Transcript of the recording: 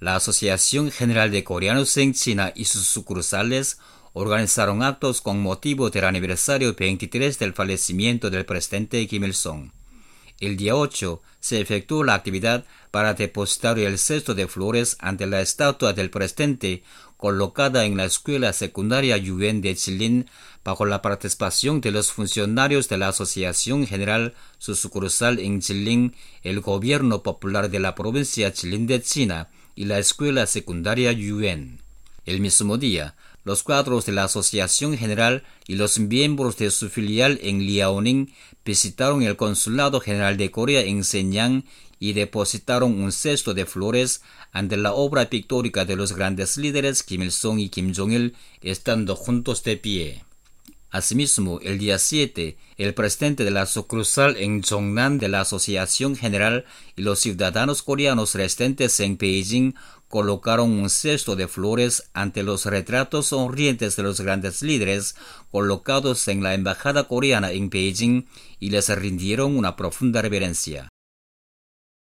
la Asociación General de Coreanos en China y sus sucursales organizaron actos con motivo del aniversario 23 del fallecimiento del presidente Kim Il-sung. El día 8 se efectuó la actividad para depositar el cesto de flores ante la estatua del presidente colocada en la escuela secundaria Yuen de Jilin bajo la participación de los funcionarios de la Asociación General, su sucursal en Jilin, el gobierno popular de la provincia Jilin de China y la escuela secundaria Yuen. El mismo día, los cuadros de la Asociación General y los miembros de su filial en Liaoning visitaron el Consulado General de Corea en Shenyang y depositaron un cesto de flores ante la obra pictórica de los grandes líderes Kim Il-sung y Kim Jong-il estando juntos de pie. Asimismo, el día 7, el presidente de la sucursal en Jongnan de la Asociación General y los ciudadanos coreanos residentes en Beijing colocaron un cesto de flores ante los retratos sonrientes de los grandes líderes colocados en la embajada coreana en Beijing y les rindieron una profunda reverencia.